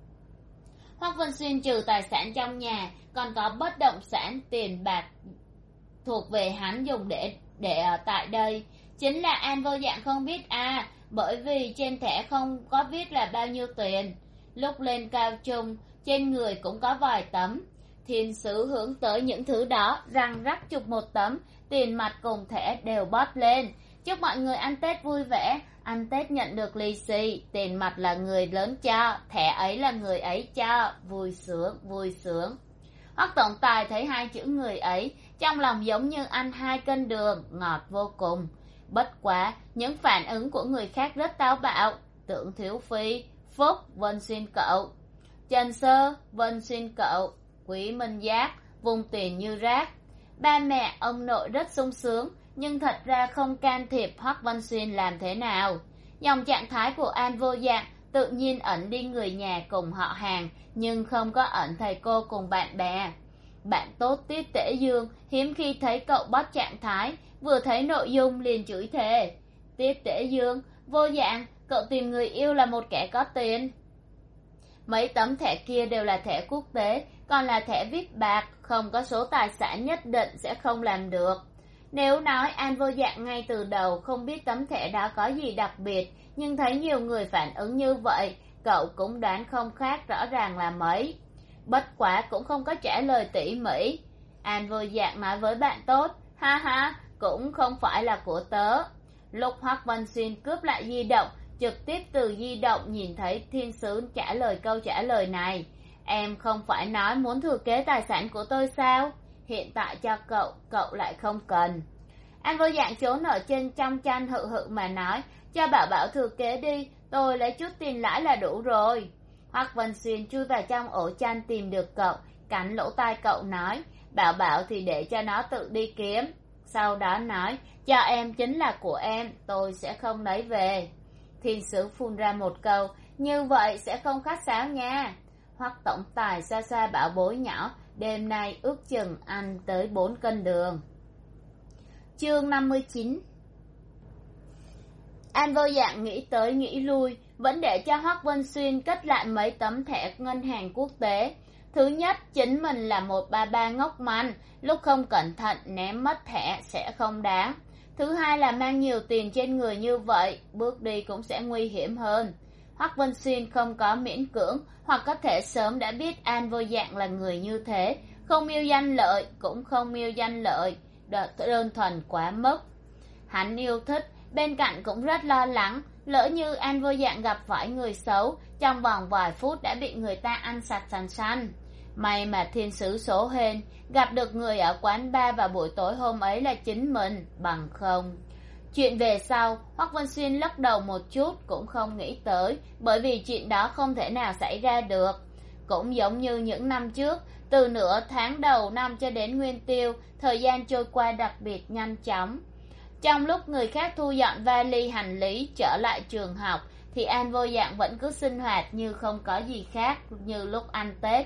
[SPEAKER 1] Hoắc Vân Xuyên trừ tài sản trong nhà còn có bất động sản, tiền bạc thuộc về hắn dùng để để ở tại đây. Chính là An Vô Dạng không biết à, bởi vì trên thẻ không có viết là bao nhiêu tiền. Lúc lên cao trung trên người cũng có vài tấm. Thiên sứ hướng tới những thứ đó, răng rắc chụp một tấm tiền mặt cùng thẻ đều bót lên. Chúc mọi người ăn Tết vui vẻ. Ăn Tết nhận được lì xì, tiền mặt là người lớn cho, thẻ ấy là người ấy cho. Vui sướng, vui sướng. Hoắc tổng tài thấy hai chữ người ấy, trong lòng giống như ăn hai cân đường, ngọt vô cùng. Bất quá, những phản ứng của người khác rất táo bạo. Tưởng Thiếu Phi, Phúc, Vân Xuyên cậu, Trần Sơ, Vân Xuyên cậu, Quý Minh Giác, vùng tiền như rác. Ba mẹ, ông nội rất sung sướng, nhưng thật ra không can thiệp Hoắc Vân Xuyên làm thế nào. Dòng trạng thái của An Vô Dạng tự nhiên ẩn đi người nhà cùng họ hàng, nhưng không có ẩn thầy cô cùng bạn bè. Bạn tốt Tiết Tễ Dương hiếm khi thấy cậu bót trạng thái, vừa thấy nội dung liền chửi thề. Tiết Tễ Dương, Vô Dạng, cậu tìm người yêu là một kẻ có tiền. Mấy tấm thẻ kia đều là thẻ quốc tế, còn là thẻ vip bạc, không có số tài sản nhất định sẽ không làm được. Nếu nói An Vô Dạng ngay từ đầu không biết tấm thẻ đó có gì đặc biệt, nhưng thấy nhiều người phản ứng như vậy, cậu cũng đoán không khác rõ ràng là mấy. Bất quá cũng không có trả lời tỉ mỉ. An Vô Dạng nói với bạn tốt, ha ha, cũng không phải là của tớ. Lúc Hoắc Vân Xuyên cướp lại di động, trực tiếp từ di động nhìn thấy thiên sứ trả lời câu trả lời này. Em không phải nói muốn thừa kế tài sản của tôi sao? Hiện tại cho cậu, cậu lại không cần. An Vô Dạng trốn ở trên trong tranh hự hự mà nói, cho Bảo Bảo thừa kế đi, tôi lấy chút tiền lãi là đủ rồi. Hoắc Vân Xuyên chui vào trong ổ tranh tìm được cậu, cắn lỗ tai cậu nói, Bảo Bảo thì để cho nó tự đi kiếm. Sau đó nói, cho em chính là của em, tôi sẽ không lấy về. Thiên sứ phun ra một câu, như vậy sẽ không khách sáo nha. Hoắc tổng tài xoa xoa bảo bối nhỏ, đêm nay ước chừng ăn tới bốn cân đường. Chương năm mươi chín. An Vô Dạng nghĩ tới nghĩ lui, vẫn để cho Hoắc Vân Xuyên cất lại mấy tấm thẻ ngân hàng quốc tế. Thứ nhất, chính mình là một ba ba ngốc manh, lúc không cẩn thận ném mất thẻ sẽ không đáng. Thứ hai là mang nhiều tiền trên người như vậy, bước đi cũng sẽ nguy hiểm hơn. Hoắc Vân Xuyên không có miễn cưỡng, hoặc có thể sớm đã biết An Vô Dạng là người như thế, không mưu danh lợi, cũng không mưu danh lợi, đơn thuần quá mức. Hắn yêu thích, bên cạnh cũng rất lo lắng, lỡ như An Vô Dạng gặp phải người xấu, trong vòng vài phút đã bị người ta ăn sạch sành xanh. May mà thiên sứ số hên, gặp được người ở quán bar vào buổi tối hôm ấy là chính mình, bằng không. Chuyện về sau, Hoắc Vân Xuyên lắc đầu một chút cũng không nghĩ tới, bởi vì chuyện đó không thể nào xảy ra được. Cũng giống như những năm trước, từ nửa tháng đầu năm cho đến nguyên tiêu, thời gian trôi qua đặc biệt nhanh chóng. Trong lúc người khác thu dọn vali hành lý trở lại trường học, thì An Vô Dạng vẫn cứ sinh hoạt như không có gì khác như lúc ăn Tết.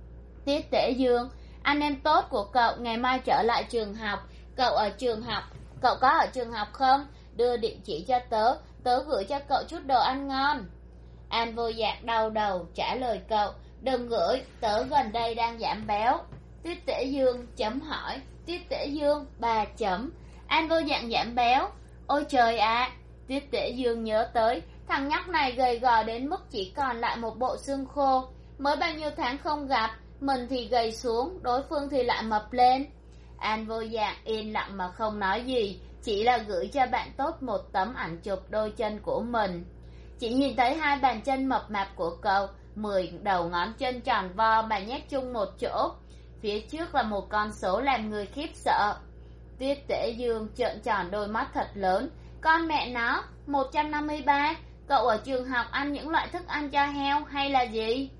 [SPEAKER 1] Tiết Tễ Dương, anh em tốt của cậu ngày mai trở lại trường học, cậu ở trường học, cậu có ở trường học không? Đưa địa chỉ cho tớ, tớ gửi cho cậu chút đồ ăn ngon. An Vô Dạng đau đầu trả lời cậu, đừng gửi, tớ gần đây đang giảm béo. Tiết Tễ Dương chấm hỏi, Tiết Tễ Dương ba chấm, An Vô Dạng giảm béo. Ôi trời ạ, à, Tiết Tễ Dương nhớ tới, thằng nhóc này gầy gò đến mức chỉ còn lại một bộ xương khô. Mới bao nhiêu tháng không gặp, mình thì gầy xuống, đối phương thì lại mập lên. An Vô Dạng yên lặng mà không nói gì, chỉ là gửi cho bạn tốt một tấm ảnh chụp đôi chân của mình. Chỉ nhìn thấy hai bàn chân mập mạp của cậu, mười đầu ngón chân tròn vo mà nhét chung một chỗ. Phía trước là một con số làm người khiếp sợ. Tiết Tễ Dương trợn tròn đôi mắt thật lớn, con mẹ nó, một trăm năm mươi ba, cậu ở trường học ăn những loại thức ăn cho heo hay là gì?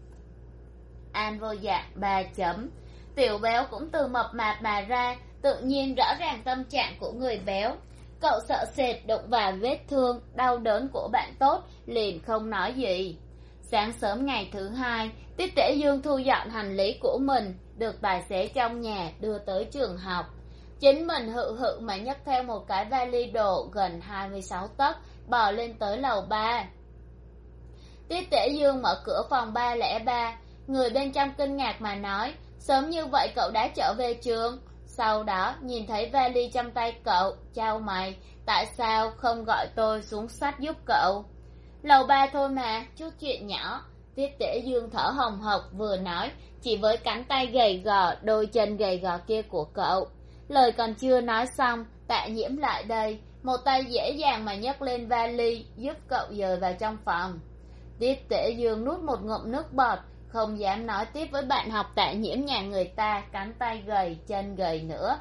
[SPEAKER 1] An Vô Dạng ba chấm, tiểu béo cũng từ mập mạp mà ra, tự nhiên rõ ràng tâm trạng của người béo. Cậu sợ sệt đụng vào vết thương đau đớn của bạn tốt, liền không nói gì. Sáng sớm ngày thứ hai, Tiết Tễ Dương thu dọn hành lý của mình, được tài xế trong nhà đưa tới trường học. Chính mình hự hự mà nhấc theo một cái vali đồ gần hai mươi sáu tấc, bò lên tới lầu ba. Tiết Tễ Dương mở cửa phòng ba không ba, Người bên trong kinh ngạc mà nói, sớm như vậy cậu đã trở về trường? Sau đó nhìn thấy vali trong tay cậu, chau mày, tại sao không gọi tôi xuống xách giúp cậu? Lầu ba thôi mà, chút chuyện nhỏ. Tiết Tể Dương thở hồng hộc vừa nói, chỉ với cánh tay gầy gò, đôi chân gầy gò kia của cậu. Lời còn chưa nói xong, Tạ Nhiễm lại đây, một tay dễ dàng mà nhấc lên vali, giúp cậu dời vào trong phòng. Tiết Tể Dương nuốt một ngụm nước bọt, không dám nói tiếp với bạn học Tạ Nhiễm nhà người ta, cánh tay gầy, chân gầy nữa.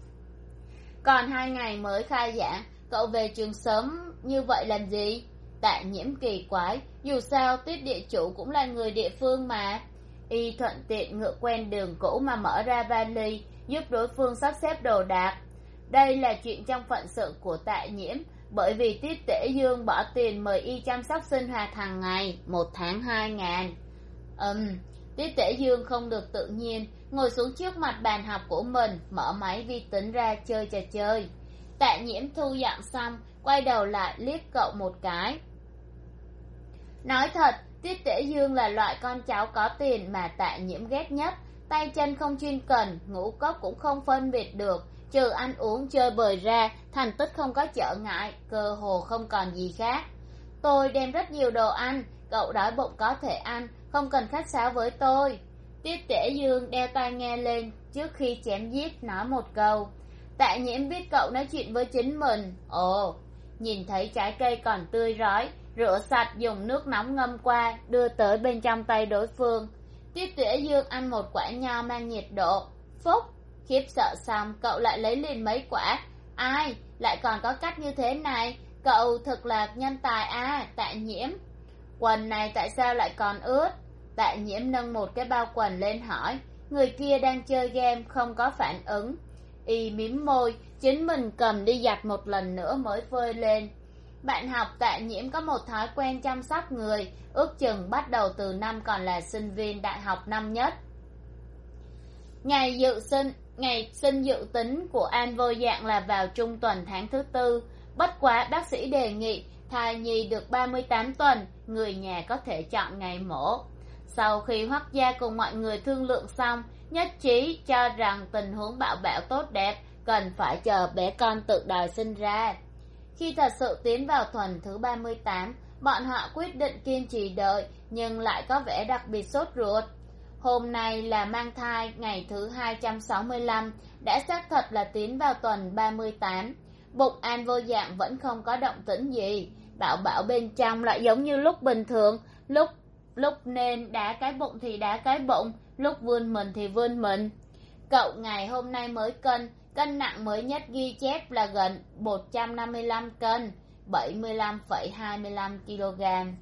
[SPEAKER 1] Còn hai ngày mới khai giảng, cậu về trường sớm như vậy làm gì? Tạ Nhiễm kỳ quái, dù sao Tiết địa chủ cũng là người địa phương mà. Y thuận tiện ngựa quen đường cũ mà mở ra vali, giúp đối phương sắp xếp đồ đạc. Đây là chuyện trong phận sự của Tạ Nhiễm, bởi vì Tiết Tể Dương bỏ tiền mời y chăm sóc sinh hoạt hàng ngày, một tháng hai ngàn. Ừm, Tiết Tể Dương không được tự nhiên, ngồi xuống trước mặt bàn học của mình, mở máy vi tính ra chơi trò chơi. Tạ Nhiễm thu dọn xong, quay đầu lại liếc cậu một cái. Nói thật, Tiết Tể Dương là loại con cháu có tiền mà Tạ Nhiễm ghét nhất, tay chân không chuyên cần, ngũ cốc cũng không phân biệt được, trừ ăn uống chơi bời ra, thành tích không có trở ngại, cơ hồ không còn gì khác. Tôi đem rất nhiều đồ ăn, cậu đói bụng có thể ăn, không cần khách sáo với tôi. Tiết Tể Dương đeo tai nghe lên, trước khi chém giết nói một câu. Tạ Nhiễm biết cậu nói chuyện với chính mình. Ồ, nhìn thấy trái cây còn tươi rói, rửa sạch dùng nước nóng ngâm qua, đưa tới bên trong tay đối phương. Tiết Tể Dương ăn một quả nho mang nhiệt độ. Phúc, khiếp sợ xong cậu lại lấy liền mấy quả. Ai, lại còn có cách như thế này, cậu thực là nhân tài à, Tạ Nhiễm. Quần này tại sao lại còn ướt? Tạ Nhiễm nâng một cái bao quần lên hỏi. Người kia đang chơi game không có phản ứng. Y mím môi, chính mình cầm đi giặt một lần nữa mới phơi lên. Bạn học Tạ Nhiễm có một thói quen chăm sóc người, ước chừng bắt đầu từ năm còn là sinh viên đại học năm nhất. Ngày dự sinh, ngày sinh dự tính của An Vô Dạng là vào trung tuần tháng thứ tư. Bất quá bác sĩ đề nghị thai nhi được ba mươi tám tuần, người nhà có thể chọn ngày mổ. Sau khi Hoắc gia cùng mọi người thương lượng xong, nhất trí cho rằng tình huống Bảo Bảo tốt đẹp, cần phải chờ bé con tự đòi sinh ra. Khi thật sự tiến vào tuần thứ ba mươi tám, bọn họ quyết định kiên trì đợi, nhưng lại có vẻ đặc biệt sốt ruột. Hôm nay là mang thai ngày thứ hai trăm sáu mươi lăm, đã xác thật là tiến vào tuần ba mươi tám. Bụng An Vô Dạng vẫn không có động tĩnh gì, Bảo Bảo bên trong lại giống như lúc bình thường, lúc lúc nên đá cái bụng thì đá cái bụng, lúc vươn mình thì vươn mình. Cậu ngày hôm nay mới cân, cân nặng mới nhất ghi chép là gần một trăm năm mươi lăm cân, bảy mươi lăm phẩy hai mươi lăm ki lô gam.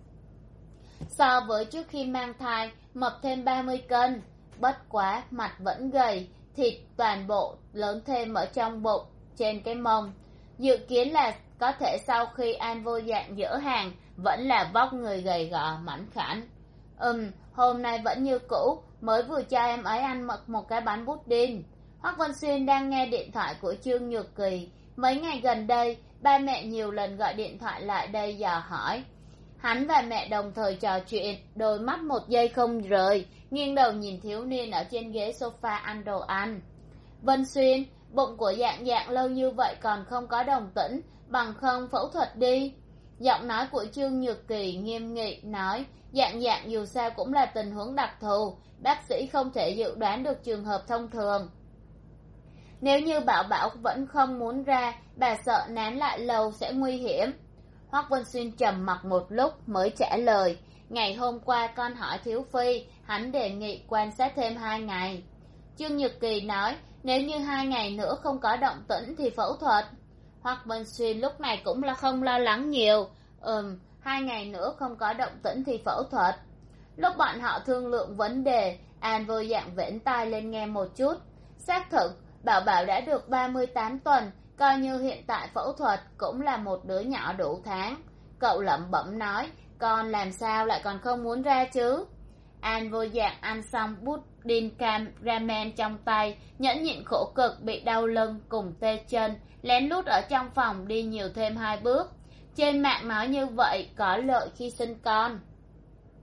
[SPEAKER 1] So với trước khi mang thai, mập thêm ba mươi cân, bất quá mặt vẫn gầy, thịt toàn bộ lớn thêm ở trong bụng, trên cái mông. Dự kiến là có thể sau khi An Vô Dạng dỡ hàng, vẫn là vóc người gầy gò mảnh khảnh. Ừm, hôm nay vẫn như cũ, mới vừa cho em ấy ăn mật một cái bánh pudding. Hoắc Vân Xuyên đang nghe điện thoại của Trương Nhược Kỳ. Mấy ngày gần đây, ba mẹ nhiều lần gọi điện thoại lại đây dò hỏi. Hắn và mẹ đồng thời trò chuyện, đôi mắt một giây không rời, nghiêng đầu nhìn thiếu niên ở trên ghế sofa ăn đồ ăn. Vân Xuyên, bụng của Dạng Dạng lâu như vậy còn không có đồng tĩnh, bằng không phẫu thuật đi. Giọng nói của Trương Nhược Kỳ nghiêm nghị nói, Dạng Dạng dù sao cũng là tình huống đặc thù, bác sĩ không thể dự đoán được trường hợp thông thường. Nếu như Bảo Bảo vẫn không muốn ra, bà sợ nán lại lâu sẽ nguy hiểm. Hoắc Vân Xuyên trầm mặc một lúc mới trả lời, ngày hôm qua con hỏi Thiếu Phi, hắn đề nghị quan sát thêm hai ngày. Trương Nhược Kỳ nói, nếu như hai ngày nữa không có động tĩnh thì phẫu thuật. Hoắc Vân Xuyên lúc này cũng là không lo lắng nhiều. Ừm, hai ngày nữa không có động tĩnh thì phẫu thuật. Lúc bọn họ thương lượng vấn đề, An Vô Dạng vểnh tai lên nghe một chút. Xác thực, Bảo Bảo đã được ba mươi tám tuần, coi như hiện tại phẫu thuật cũng là một đứa nhỏ đủ tháng. Cậu lẩm bẩm nói, con làm sao lại còn không muốn ra chứ? An Vô Dạng ăn xong pudding cam ramen trong tay, nhẫn nhịn khổ cực bị đau lưng cùng tê chân, lén lút ở trong phòng đi nhiều thêm hai bước. Trên mạng nói như vậy có lợi khi sinh con.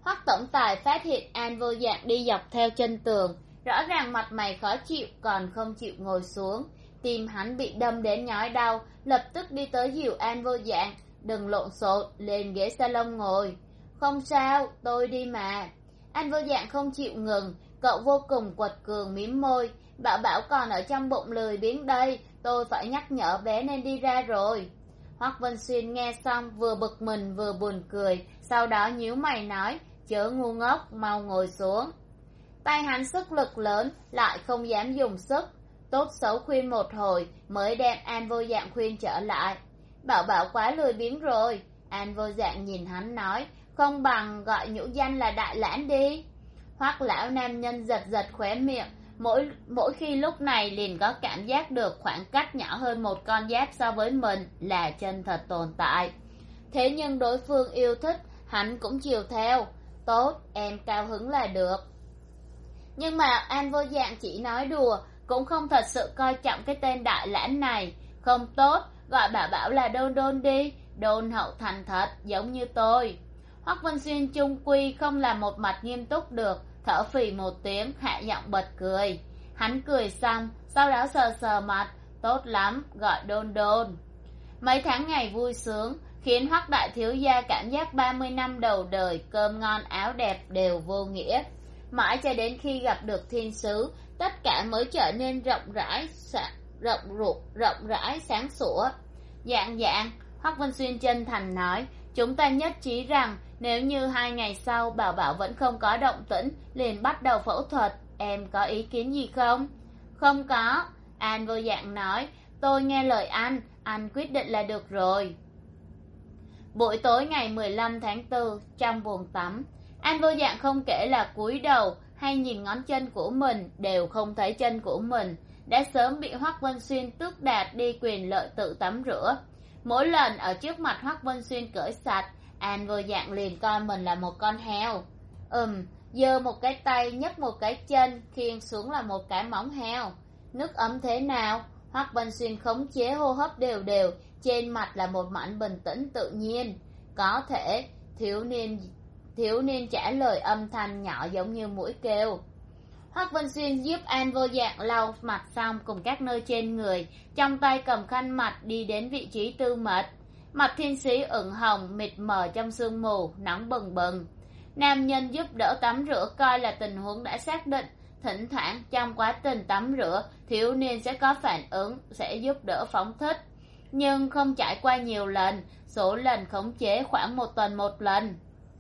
[SPEAKER 1] Hoắc tổng tài phát hiện An Vô Dạng đi dọc theo chân tường, rõ ràng mặt mày khó chịu còn không chịu ngồi xuống. Tim hắn bị đâm đến nhói đau, lập tức đi tới dìu An Vô Dạng. Đừng lộn xộn, lên ghế salon ngồi. Không sao, tôi đi mà. An Vô Dạng không chịu ngừng, cậu vô cùng quật cường mím môi. Bảo Bảo còn ở trong bụng lười biếng đây, tôi phải nhắc nhở bé nên đi ra rồi. Hoắc Vân Xuyên nghe xong vừa bực mình vừa buồn cười, sau đó nhíu mày nói, chớ ngu ngốc, mau ngồi xuống. Tay hắn sức lực lớn, lại không dám dùng sức, tốt xấu khuyên một hồi mới đem An Vô Dạng khuyên trở lại. Bảo Bảo quá lười biếng rồi. An Vô Dạng nhìn hắn nói, không bằng gọi nhũ danh là Đại Lãng đi. Hoắc lão nam nhân giật giật khóe miệng, mỗi mỗi khi lúc này liền có cảm giác được khoảng cách nhỏ hơn một con giáp so với mình là chân thật tồn tại. Thế nhưng đối phương yêu thích, hắn cũng chiều theo. Tốt, em cao hứng là được. Nhưng mà An Vô Dạng chỉ nói đùa, cũng không thật sự coi trọng cái tên Đại Lãng này. Không tốt, gọi Bảo Bảo là Đôn Đôn đi, đôn hậu thành thật giống như tôi. Hoắc Vân Xuyên chung quy không làm một mặt nghiêm túc được, thở phì một tiếng, hạ giọng bật cười. Hắn cười xong, sau đó sờ sờ mặt, tốt lắm, gọi Đôn Đôn. Mấy tháng ngày vui sướng khiến Hoắc đại thiếu gia cảm giác ba mươi năm đầu đời cơm ngon áo đẹp đều vô nghĩa. Mãi cho đến khi gặp được thiên sứ, tất cả mới trở nên rộng rãi, rộng ruột, rộng rãi sáng sủa. Dạng dạng, Hoắc Vân Xuyên chân thành nói, chúng ta nhất trí rằng nếu như hai ngày sau Bảo Bảo vẫn không có động tĩnh, liền bắt đầu phẫu thuật, em có ý kiến gì không? Không có, An Vô Dạng nói, tôi nghe lời anh, anh quyết định là được rồi. Buổi tối ngày mười lăm tháng tư, trong buồng tắm, An Vô Dạng không kể là cúi đầu hay nhìn ngón chân của mình, đều không thấy chân của mình, đã sớm bị Hoắc Vân Xuyên tước đạt đi quyền lợi tự tắm rửa. Mỗi lần ở trước mặt Hoắc Vân Xuyên cởi sạch, An Vô Dạng liền coi mình là một con heo. Ừm, giơ một cái tay nhấc một cái chân, khiêng xuống là một cái móng heo. Nước ấm thế nào? Hoắc Vân Xuyên khống chế hô hấp đều đều, trên mặt là một mảnh bình tĩnh tự nhiên. Có thể, thiếu niên thiếu niên trả lời âm thanh nhỏ giống như mũi kêu. Hoắc Vân Xuyên giúp An Vô Dạng lau mặt xong cùng các nơi trên người, trong tay cầm khăn mặt đi đến vị trí tư mật. Mặt thiên sĩ ửng hồng mịt mờ trong sương mù, nóng bừng bừng. Nam nhân giúp đỡ tắm rửa coi là tình huống đã xác định. Thỉnh thoảng trong quá trình tắm rửa, thiếu niên sẽ có phản ứng, sẽ giúp đỡ phóng thích. Nhưng không trải qua nhiều lần, số lần khống chế khoảng một tuần một lần.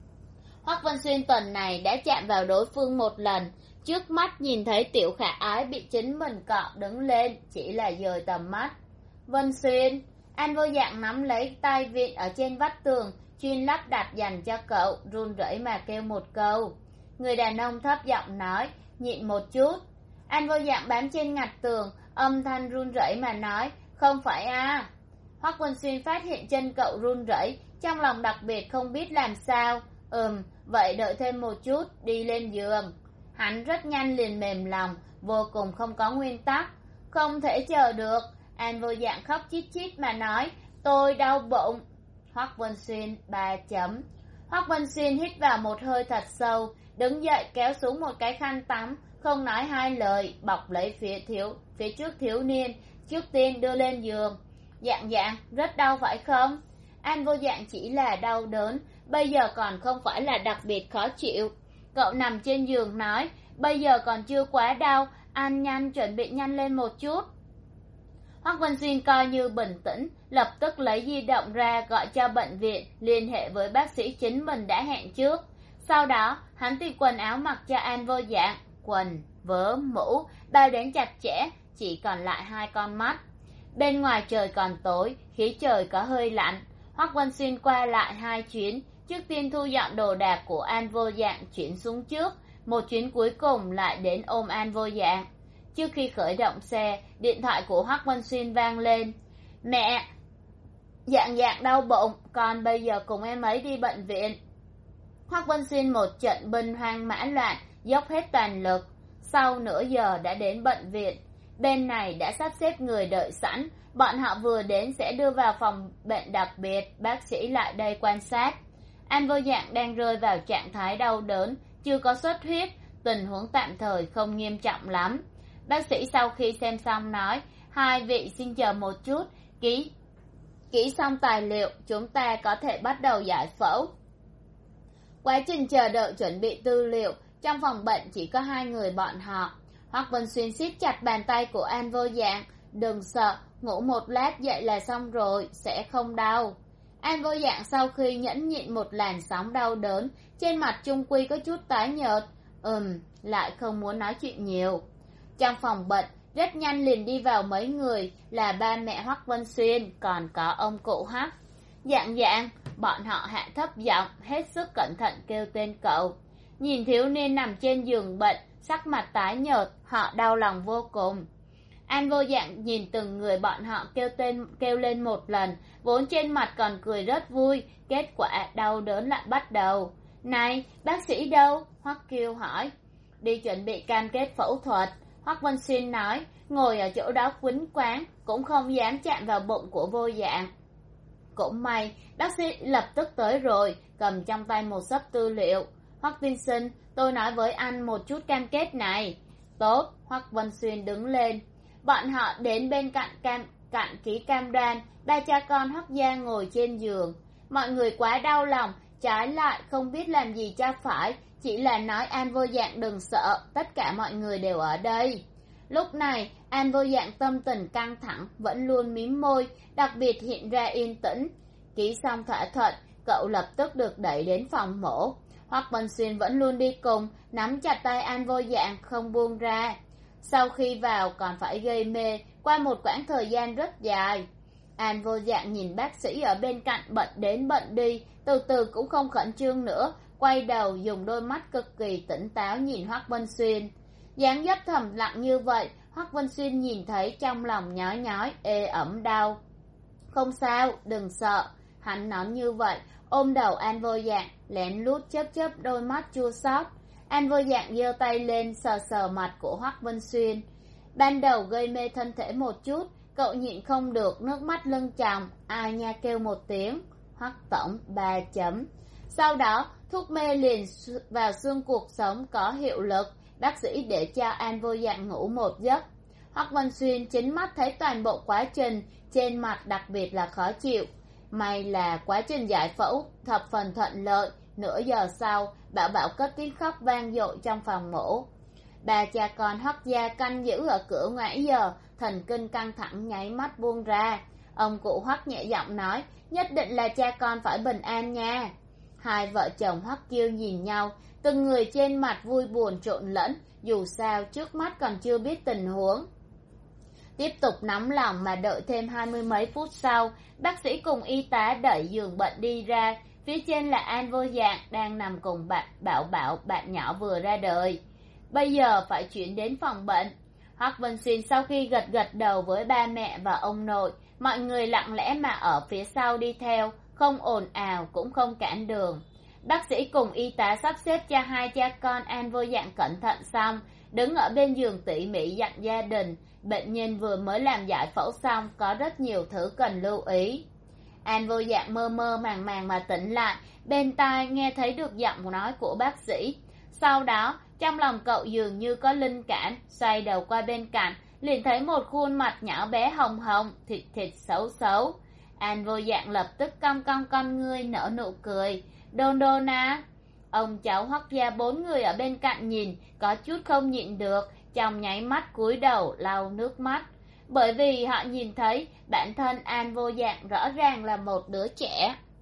[SPEAKER 1] Hoắc Vân Xuyên tuần này đã chạm vào đối phương một lần, trước mắt nhìn thấy Tiểu Khả Ái bị chính mình cọ đứng lên, chỉ là dời tầm mắt. Vân Xuyên, An Vô Dạng nắm lấy tay vịn ở trên vách tường, chuyên lắp đặt dành cho cậu, run rẩy mà kêu một câu. Người đàn ông thấp giọng nói, nhịn một chút. An Vô Dạng bám trên ngạch tường, âm thanh run rẩy mà nói, không phải à. Hoắc Vân Xuyên phát hiện chân cậu run rẩy, trong lòng đặc biệt không biết làm sao. Ừm, vậy đợi thêm một chút, đi lên giường. Hắn rất nhanh liền mềm lòng, vô cùng không có nguyên tắc. Không thể chờ được. An Vô Dạng khóc chít chít mà nói, tôi đau bụng. Hoắc Vân Xuyên ba chấm. Hoắc Vân Xuyên hít vào một hơi thật sâu, đứng dậy kéo xuống một cái khăn tắm, không nói hai lời, bọc lấy phía thiếu phía trước thiếu niên, trước tiên đưa lên giường. Dạng Dạng, rất đau phải không? An Vô Dạng chỉ là đau đớn, bây giờ còn không phải là đặc biệt khó chịu. Cậu nằm trên giường nói, bây giờ còn chưa quá đau, anh nhanh chuẩn bị nhanh lên một chút. Hoắc Vân Xuyên coi như bình tĩnh, lập tức lấy di động ra gọi cho bệnh viện, liên hệ với bác sĩ chính mình đã hẹn trước. Sau đó, hắn tìm quần áo mặc cho An Vô Dạng, quần, vớ, mũ, bao đến chặt chẽ, chỉ còn lại hai con mắt. Bên ngoài trời còn tối, khí trời có hơi lạnh. Hoắc Vân Xuyên qua lại hai chuyến, trước tiên thu dọn đồ đạc của An Vô Dạng chuyển xuống trước, một chuyến cuối cùng lại đến ôm An Vô Dạng. Trước khi khởi động xe, điện thoại của Hoắc Vân Xuyên vang lên. Mẹ, Dạng Dạng đau bụng, con bây giờ cùng em ấy đi bệnh viện. Hoắc Vân Xuyên một trận binh hoang mã loạn, dốc hết toàn lực. Sau nửa giờ đã đến bệnh viện. Bên này đã sắp xếp người đợi sẵn, bọn họ vừa đến sẽ đưa vào phòng bệnh đặc biệt, bác sĩ lại đây quan sát. An Vô Dạng đang rơi vào trạng thái đau đớn, chưa có xuất huyết, tình huống tạm thời không nghiêm trọng lắm. Bác sĩ sau khi xem xong nói, hai vị xin chờ một chút, ký ký xong tài liệu, chúng ta có thể bắt đầu giải phẫu. Quá trình chờ đợi chuẩn bị tư liệu, trong phòng bệnh chỉ có hai người bọn họ. Hoắc Vân Xuyên siết chặt bàn tay của An Vô Dạng, đừng sợ, ngủ một lát dậy là xong rồi, sẽ không đau. An Vô Dạng sau khi nhẫn nhịn một làn sóng đau đớn, trên mặt chung quy có chút tái nhợt, ừm, lại không muốn nói chuyện nhiều. Trong phòng bệnh, rất nhanh liền đi vào mấy người, là ba mẹ Hoắc Vân Xuyên, còn có ông cụ Hoắc. Dạng Dạng, bọn họ hạ thấp giọng, hết sức cẩn thận kêu tên cậu. Nhìn thiếu niên nằm trên giường bệnh, sắc mặt tái nhợt, họ đau lòng vô cùng. An Vô Dạng nhìn từng người bọn họ kêu tên kêu lên một lần, vốn trên mặt còn cười rất vui, kết quả đau đớn lại bắt đầu. Này, bác sĩ đâu? Hoắc Kiêu hỏi. Đi chuẩn bị cam kết phẫu thuật, Hoắc Vân Xuyên nói, ngồi ở chỗ đó quýnh quáng, cũng không dám chạm vào bụng của Vô Dạng. Cũng may, bác sĩ lập tức tới rồi, cầm trong tay một xấp tư liệu. Hoắc tiên sinh, tôi nói với anh một chút cam kết này. Tốt, Hoắc Vân Xuyên đứng lên. Bọn họ đến bên cạnh cam cạnh ký cam đoan, ba cha con Hoắc gia ngồi trên giường. Mọi người quá đau lòng, trái lại không biết làm gì cho phải, chỉ là nói An Vô Dạng đừng sợ, tất cả mọi người đều ở đây. Lúc này, An Vô Dạng tâm tình căng thẳng, vẫn luôn mím môi, đặc biệt hiện ra yên tĩnh. Ký xong thỏa thuận, cậu lập tức được đẩy đến phòng mổ. Hoắc Vân Xuyên vẫn luôn đi cùng, nắm chặt tay An Vô Dạng không buông ra. Sau khi vào còn phải gây mê, qua một quãng thời gian rất dài. An Vô Dạng nhìn bác sĩ ở bên cạnh bận đến bận đi, từ từ cũng không khẩn trương nữa, quay đầu dùng đôi mắt cực kỳ tỉnh táo nhìn Hoắc Vân Xuyên. Dáng dấp thầm lặng như vậy, Hoắc Vân Xuyên nhìn thấy trong lòng nhói nhói, ê ẩm đau. Không sao, đừng sợ. Hắn nói như vậy, ôm đầu An Vô Dạng, lén lút chớp chớp đôi mắt chua xót. An Vô Dạng giơ tay lên sờ sờ mặt của Hoắc Vân Xuyên. Ban đầu gây mê thân thể một chút, cậu nhịn không được, nước mắt lưng tròng, ai nha kêu một tiếng. Hoắc tổng ba chấm. Sau đó, thuốc mê liền vào xương cuộc sống có hiệu lực, bác sĩ để cho An Vô Dạng ngủ một giấc. Hoắc Vân Xuyên chính mắt thấy toàn bộ quá trình, trên mặt đặc biệt là khó chịu. May là quá trình giải phẫu thập phần thuận lợi, nửa giờ sau, Bảo Bảo cất tiếng khóc vang dội trong phòng mổ. Ba cha con Hoắc gia canh giữ ở cửa ngoại giờ, thần kinh căng thẳng nháy mắt buông ra. Ông cụ Hoắc nhẹ giọng nói, nhất định là cha con phải bình an nha. Hai vợ chồng Hoắc Kiêu nhìn nhau, từng người trên mặt vui buồn trộn lẫn, dù sao trước mắt còn chưa biết tình huống. Tiếp tục nóng lòng mà đợi thêm hai mươi mấy phút sau, bác sĩ cùng y tá đẩy giường bệnh đi ra, phía trên là An Vô Dạng đang nằm cùng bạn Bảo Bảo, bạn nhỏ vừa ra đời. Bây giờ phải chuyển đến phòng bệnh. Hoắc Vân Xuyên sau khi gật gật đầu với ba mẹ và ông nội, mọi người lặng lẽ mà ở phía sau đi theo, không ồn ào cũng không cản đường. Bác sĩ cùng y tá sắp xếp cho hai cha con An Vô Dạng cẩn thận xong, đứng ở bên giường tỉ mỉ dặn gia đình. Bệnh nhân vừa mới làm giải phẫu xong, có rất nhiều thứ cần lưu ý. An Vô Dạng mơ mơ màng màng mà tỉnh lại, bên tai nghe thấy được giọng nói của bác sĩ. Sau đó, trong lòng cậu dường như có linh cảm, xoay đầu qua bên cạnh, liền thấy một khuôn mặt nhỏ bé hồng hồng, thịt thịt xấu xấu. An Vô Dạng lập tức cong cong con ngươi nở nụ cười. Đôn đôn à? Ông cháu Hoắc gia bốn người ở bên cạnh nhìn, có chút không nhịn được, trong nháy mắt cúi đầu lau nước mắt. Bởi vì họ nhìn thấy bản thân An Vô Dạng rõ ràng là một đứa trẻ.